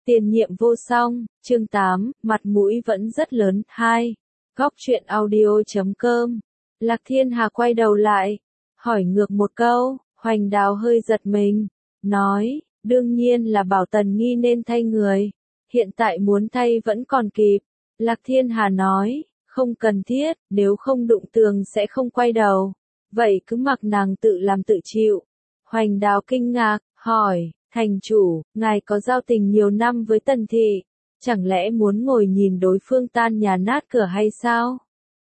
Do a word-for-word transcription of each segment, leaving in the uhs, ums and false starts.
Tiền nhiệm vô song, chương tám, mặt mũi vẫn rất lớn. hai. Góc truyện audio chấm com. Lạc Thiên Hà quay đầu lại, hỏi ngược một câu. Hoành Đào hơi giật mình, nói, đương nhiên là bảo Tần Nghi nên thay người. Hiện tại muốn thay vẫn còn kịp. Lạc Thiên Hà nói, không cần thiết, nếu không đụng tường sẽ không quay đầu. Vậy cứ mặc nàng tự làm tự chịu. Hoành Đào kinh ngạc, hỏi, thành chủ, ngài có giao tình nhiều năm với Tần thị, chẳng lẽ muốn ngồi nhìn đối phương tan nhà nát cửa hay sao?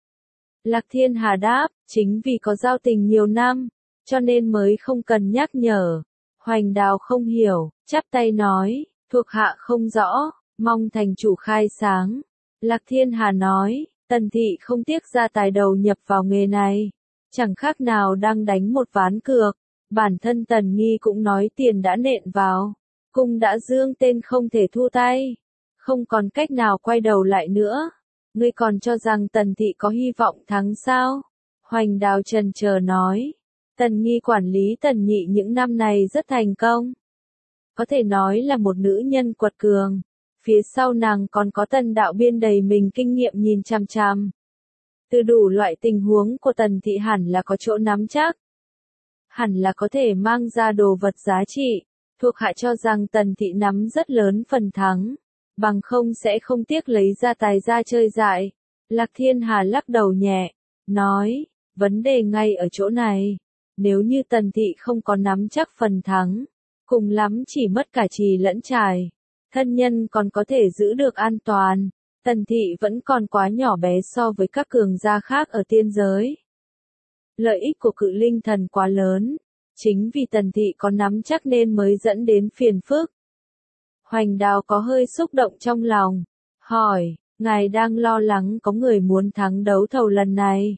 Lạc Thiên Hà đáp, chính vì có giao tình nhiều năm, cho nên mới không cần nhắc nhở. Hoành Đào không hiểu, chắp tay nói, thuộc hạ không rõ, mong thành chủ khai sáng. Lạc Thiên Hà nói, Tần thị không tiếc ra tài đầu nhập vào nghề này, chẳng khác nào đang đánh một ván cược. Bản thân Tần Nghi cũng nói tiền đã nện vào, cung đã dương tên không thể thua tay, không còn cách nào quay đầu lại nữa. Ngươi còn cho rằng Tần thị có hy vọng thắng sao? Hoành Đào chần chờ nói, Tần Nghi quản lý Tần nhị những năm này rất thành công, có thể nói là một nữ nhân quật cường. Phía sau nàng còn có Tần đạo biên đầy mình kinh nghiệm nhìn chằm chằm. Từ đủ loại tình huống của Tần thị hẳn là có chỗ nắm chắc, hẳn là có thể mang ra đồ vật giá trị. Thuộc hạ cho rằng Tần thị nắm rất lớn phần thắng, bằng không sẽ không tiếc lấy ra tài ra chơi dại. Lạc Thiên Hà lắc đầu nhẹ, nói, vấn đề ngay ở chỗ này. Nếu như Tần thị không có nắm chắc phần thắng, cùng lắm chỉ mất cả trì lẫn trài, thân nhân còn có thể giữ được an toàn. Tần thị vẫn còn quá nhỏ bé so với các cường gia khác ở tiên giới. Lợi ích của cự linh thần quá lớn, chính vì Tần thị có nắm chắc nên mới dẫn đến phiền phức. Hoành Đào có hơi xúc động trong lòng, hỏi, ngài đang lo lắng có người muốn thắng đấu thầu lần này,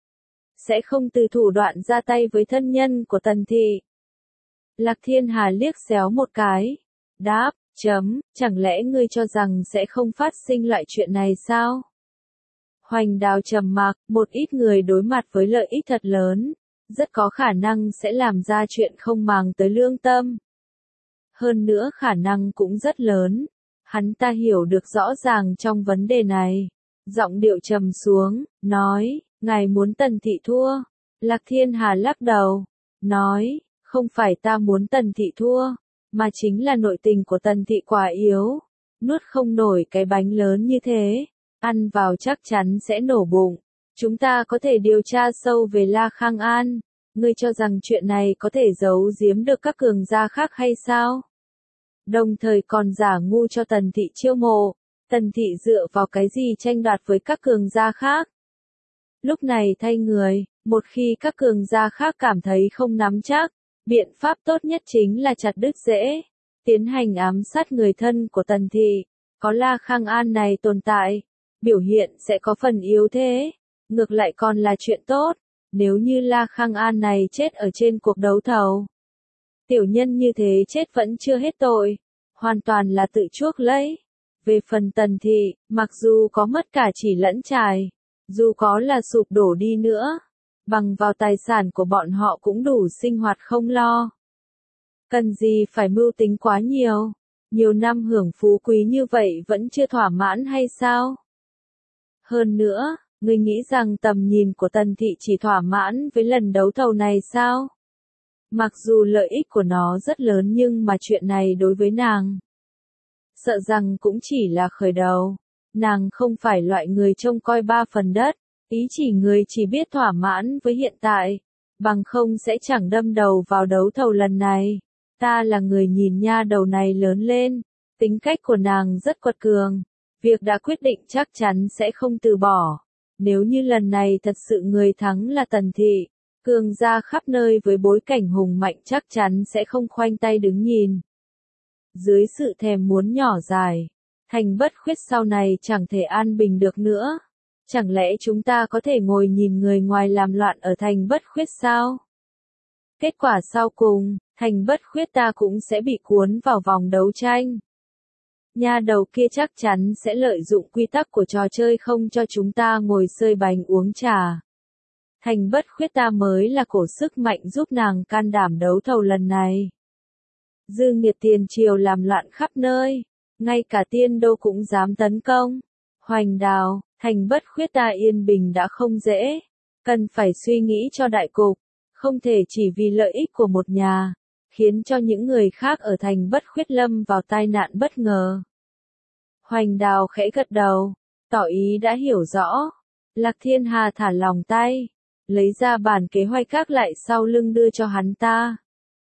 sẽ không từ thủ đoạn ra tay với thân nhân của Tần thị. Lạc Thiên Hà liếc xéo một cái, đáp, chấm, chẳng lẽ ngươi cho rằng sẽ không phát sinh loại chuyện này sao? Hoành Đào trầm mặc, một ít người đối mặt với lợi ích thật lớn, rất có khả năng sẽ làm ra chuyện không màng tới lương tâm. Hơn nữa khả năng cũng rất lớn, hắn ta hiểu được rõ ràng trong vấn đề này. Giọng điệu trầm xuống, nói, ngài muốn Tần thị thua. Lạc Thiên Hà lắc đầu, nói, không phải ta muốn Tần thị thua, mà chính là nội tình của Tần thị quá yếu, nuốt không nổi cái bánh lớn như thế. Ăn vào chắc chắn sẽ nổ bụng. Chúng ta có thể điều tra sâu về La Khang An. Ngươi cho rằng chuyện này có thể giấu giếm được các cường gia khác hay sao? Đồng thời còn giả ngu cho Tần thị chiêu mộ. Tần thị dựa vào cái gì tranh đoạt với các cường gia khác? Lúc này thay người, một khi các cường gia khác cảm thấy không nắm chắc, biện pháp tốt nhất chính là chặt đứt rễ, tiến hành ám sát người thân của Tần thị. Có La Khang An này tồn tại, biểu hiện sẽ có phần yếu thế, ngược lại còn là chuyện tốt. Nếu như La Khang An này chết ở trên cuộc đấu thầu, tiểu nhân như thế chết vẫn chưa hết tội, hoàn toàn là tự chuốc lấy. Về phần Tần thị, mặc dù có mất cả chỉ lẫn trài, dù có là sụp đổ đi nữa, bằng vào tài sản của bọn họ cũng đủ sinh hoạt không lo. Cần gì phải mưu tính quá nhiều, nhiều năm hưởng phú quý như vậy vẫn chưa thỏa mãn hay sao? Hơn nữa, ngươi nghĩ rằng tầm nhìn của Tần thị chỉ thỏa mãn với lần đấu thầu này sao? Mặc dù lợi ích của nó rất lớn nhưng mà chuyện này đối với nàng, sợ rằng cũng chỉ là khởi đầu. Nàng không phải loại người trông coi ba phần đất, ý chỉ người chỉ biết thỏa mãn với hiện tại, bằng không sẽ chẳng đâm đầu vào đấu thầu lần này. Ta là người nhìn nha đầu này lớn lên, tính cách của nàng rất quật cường. Việc đã quyết định chắc chắn sẽ không từ bỏ. Nếu như lần này thật sự người thắng là Tần thị, cường gia khắp nơi với bối cảnh hùng mạnh chắc chắn sẽ không khoanh tay đứng nhìn. Dưới sự thèm muốn nhỏ dài, Thành Bất Khuyết sau này chẳng thể an bình được nữa. Chẳng lẽ chúng ta có thể ngồi nhìn người ngoài làm loạn ở Thành Bất Khuyết sao? Kết quả sau cùng, Thành Bất Khuyết ta cũng sẽ bị cuốn vào vòng đấu tranh. Nha đầu kia chắc chắn sẽ lợi dụng quy tắc của trò chơi không cho chúng ta ngồi xơi bánh uống trà. Thành Bất Khuyết ta mới là cổ sức mạnh giúp nàng can đảm đấu thầu lần này. Dư nghiệt tiền triều làm loạn khắp nơi, ngay cả tiên đô cũng dám tấn công. Hoành Đào, thành Bất Khuyết ta yên bình đã không dễ, cần phải suy nghĩ cho đại cục, không thể chỉ vì lợi ích của một nhà, khiến cho những người khác ở thành Bất Khuyết lâm vào tai nạn bất ngờ. Hoành Đào khẽ gật đầu, tỏ ý đã hiểu rõ. Lạc Thiên Hà thả lòng tay, lấy ra bản kế hoạch các lại sau lưng đưa cho hắn ta.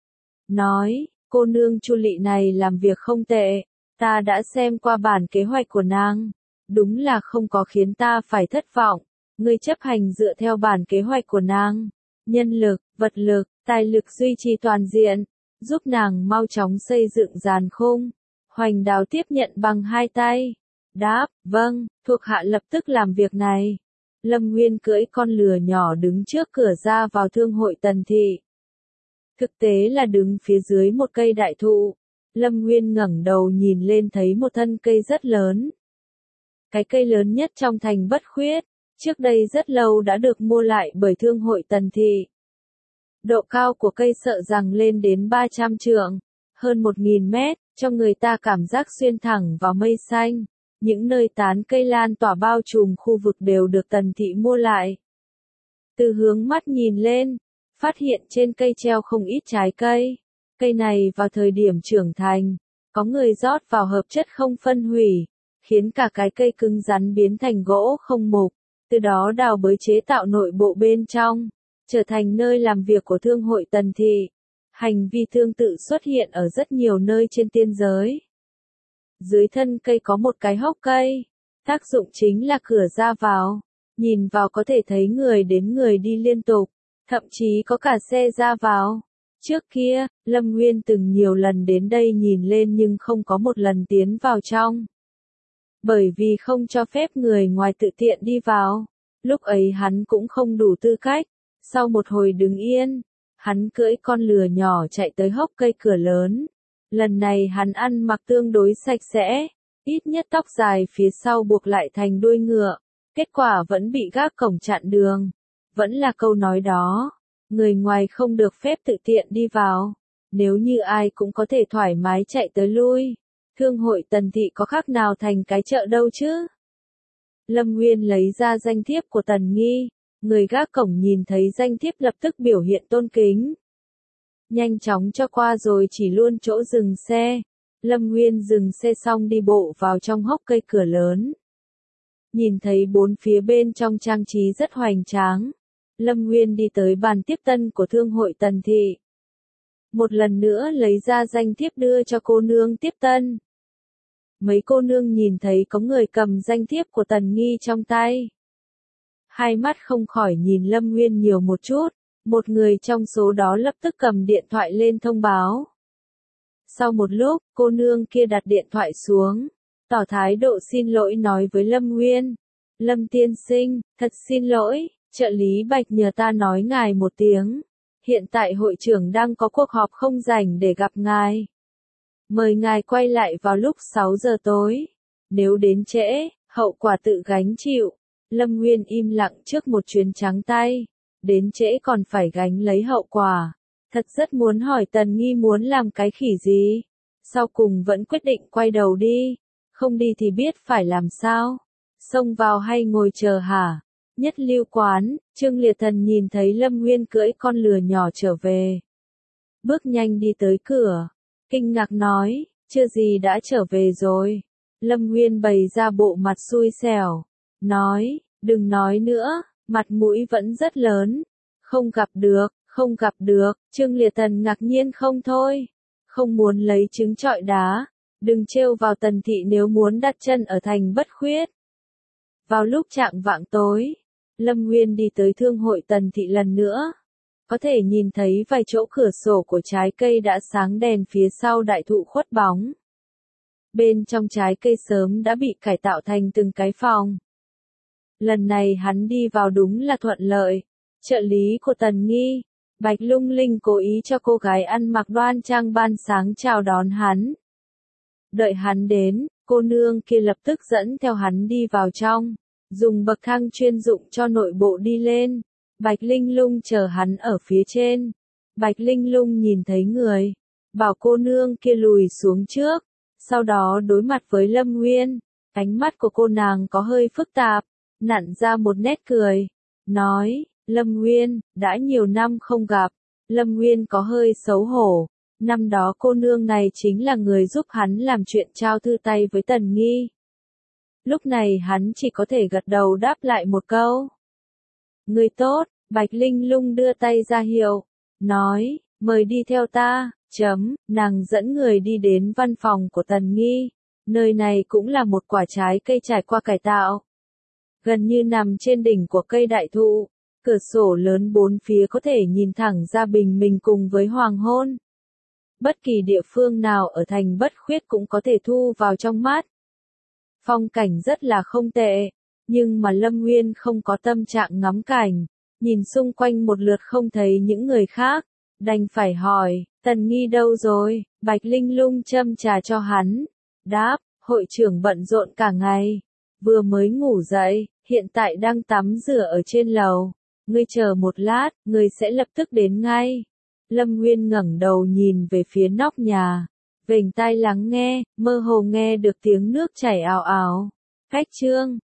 Nói, cô nương Chu Lị này làm việc không tệ, ta đã xem qua bản kế hoạch của nàng, đúng là không có khiến ta phải thất vọng. Ngươi chấp hành dựa theo bản kế hoạch của nàng, nhân lực, vật lực, tài lực duy trì toàn diện, giúp nàng mau chóng xây dựng giàn khung. Hoành Đào tiếp nhận bằng hai tay, đáp, vâng, thuộc hạ lập tức làm việc này. Lâm Nguyên cưỡi con lừa nhỏ đứng trước cửa ra vào thương hội Tần Thị. Thực tế là đứng phía dưới một cây đại thụ. Lâm Nguyên ngẩng đầu nhìn lên thấy một thân cây rất lớn. Cái cây lớn nhất trong thành Bất Khuyết, trước đây rất lâu đã được mua lại bởi thương hội Tần Thị. Độ cao của cây sợ rằng lên đến ba trăm trượng, hơn một nghìn mét, cho người ta cảm giác xuyên thẳng vào mây xanh. Những nơi tán cây lan tỏa bao trùm khu vực đều được Tần Thị mua lại. Từ hướng mắt nhìn lên, phát hiện trên cây treo không ít trái cây. Cây này vào thời điểm trưởng thành, có người rót vào hợp chất không phân hủy, khiến cả cái cây cứng rắn biến thành gỗ không mục, từ đó đào bới chế tạo nội bộ bên trong, trở thành nơi làm việc của thương hội Tần Thị. Hành vi tương tự xuất hiện ở rất nhiều nơi trên tiên giới. Dưới thân cây có một cái hốc cây, tác dụng chính là cửa ra vào, nhìn vào có thể thấy người đến người đi liên tục, thậm chí có cả xe ra vào. Trước kia, Lâm Nguyên từng nhiều lần đến đây nhìn lên nhưng không có một lần tiến vào trong. Bởi vì không cho phép người ngoài tự tiện đi vào, lúc ấy hắn cũng không đủ tư cách. Sau một hồi đứng yên, hắn cưỡi con lừa nhỏ chạy tới hốc cây cửa lớn. Lần này hắn ăn mặc tương đối sạch sẽ, ít nhất tóc dài phía sau buộc lại thành đuôi ngựa, kết quả vẫn bị gác cổng chặn đường. Vẫn là câu nói đó, người ngoài không được phép tự tiện đi vào, nếu như ai cũng có thể thoải mái chạy tới lui, thương hội Tần Thị có khác nào thành cái chợ đâu chứ. Lâm Nguyên lấy ra danh thiếp của Tần Nghi, người gác cổng nhìn thấy danh thiếp lập tức biểu hiện tôn kính. Nhanh chóng cho qua rồi chỉ luôn chỗ dừng xe. Lâm Nguyên dừng xe xong đi bộ vào trong hốc cây cửa lớn. Nhìn thấy bốn phía bên trong trang trí rất hoành tráng. Lâm Nguyên đi tới bàn tiếp tân của thương hội Tần Thị. Một lần nữa lấy ra danh thiếp đưa cho cô nương tiếp tân. Mấy cô nương nhìn thấy có người cầm danh thiếp của Tần Nghi trong tay. Hai mắt không khỏi nhìn Lâm Nguyên nhiều một chút. Một người trong số đó lập tức cầm điện thoại lên thông báo. Sau một lúc, cô nương kia đặt điện thoại xuống, tỏ thái độ xin lỗi nói với Lâm Nguyên. Lâm tiên sinh, thật xin lỗi, trợ lý Bạch nhờ ta nói ngài một tiếng. Hiện tại hội trưởng đang có cuộc họp không rảnh để gặp ngài. Mời ngài quay lại vào lúc sáu giờ tối. Nếu đến trễ, hậu quả tự gánh chịu. Lâm Nguyên im lặng trước một chuyến trắng tay. Đến trễ còn phải gánh lấy hậu quả. Thật rất muốn hỏi Tần Nghi muốn làm cái khỉ gì. Sau cùng vẫn quyết định quay đầu đi. Không đi thì biết phải làm sao. Xông vào hay ngồi chờ hả? Nhất Lưu quán, Trương Liệt Thần nhìn thấy Lâm Nguyên cưỡi con lừa nhỏ trở về. Bước nhanh đi tới cửa. Kinh ngạc nói, chưa gì đã trở về rồi. Lâm Nguyên bày ra bộ mặt xui xẻo. Nói, đừng nói nữa. Mặt mũi vẫn rất lớn. Không gặp được, không gặp được. Trương Liệt Thần ngạc nhiên không thôi. Không muốn lấy trứng trọi đá. Đừng trêu vào Tần Thị nếu muốn đặt chân ở thành Bất Khuyết. Vào lúc chạng vạng tối, Lâm Nguyên đi tới thương hội Tần Thị lần nữa. Có thể nhìn thấy vài chỗ cửa sổ của trái cây đã sáng đèn phía sau đại thụ khuất bóng. Bên trong trái cây sớm đã bị cải tạo thành từng cái phòng. Lần này hắn đi vào đúng là thuận lợi. Trợ lý của Tần Nghi, Bạch Lung Linh cố ý cho cô gái ăn mặc đoan trang ban sáng chào đón hắn. Đợi hắn đến, cô nương kia lập tức dẫn theo hắn đi vào trong, dùng bậc thang chuyên dụng cho nội bộ đi lên. Bạch Linh Lung chờ hắn ở phía trên. Bạch Linh Lung nhìn thấy người, bảo cô nương kia lùi xuống trước, Sau đó đối mặt với Lâm Nguyên, ánh mắt của cô nàng có hơi phức tạp, nặn ra một nét cười, nói, Lâm Nguyên, đã nhiều năm không gặp. Lâm Nguyên có hơi xấu hổ, năm đó cô nương này chính là người giúp hắn làm chuyện trao thư tay với Tần Nghi. Lúc này hắn chỉ có thể gật đầu đáp lại một câu. Người tốt, Bạch Linh Lung đưa tay ra hiệu, nói, mời đi theo ta, chấm, nàng dẫn người đi đến văn phòng của Tần Nghi, nơi này cũng là một quả trái cây trải qua cải tạo. Gần như nằm trên đỉnh của cây đại thụ, cửa sổ lớn bốn phía có thể nhìn thẳng ra bình minh cùng với hoàng hôn. Bất kỳ địa phương nào ở thành Bất Khuyết cũng có thể thu vào trong mắt. Phong cảnh rất là không tệ, nhưng mà Lâm Nguyên không có tâm trạng ngắm cảnh, nhìn xung quanh một lượt không thấy những người khác, đành phải hỏi, Tần Nghi đâu rồi? Bạch Linh Lung châm trà cho hắn, đáp, hội trưởng bận rộn cả ngày, vừa mới ngủ dậy, hiện tại đang tắm rửa ở trên lầu, ngươi chờ một lát, ngươi sẽ lập tức đến ngay. Lâm Nguyên ngẩng đầu nhìn về phía nóc nhà, vểnh tai lắng nghe, mơ hồ nghe được tiếng nước chảy ào ào. Khách trương,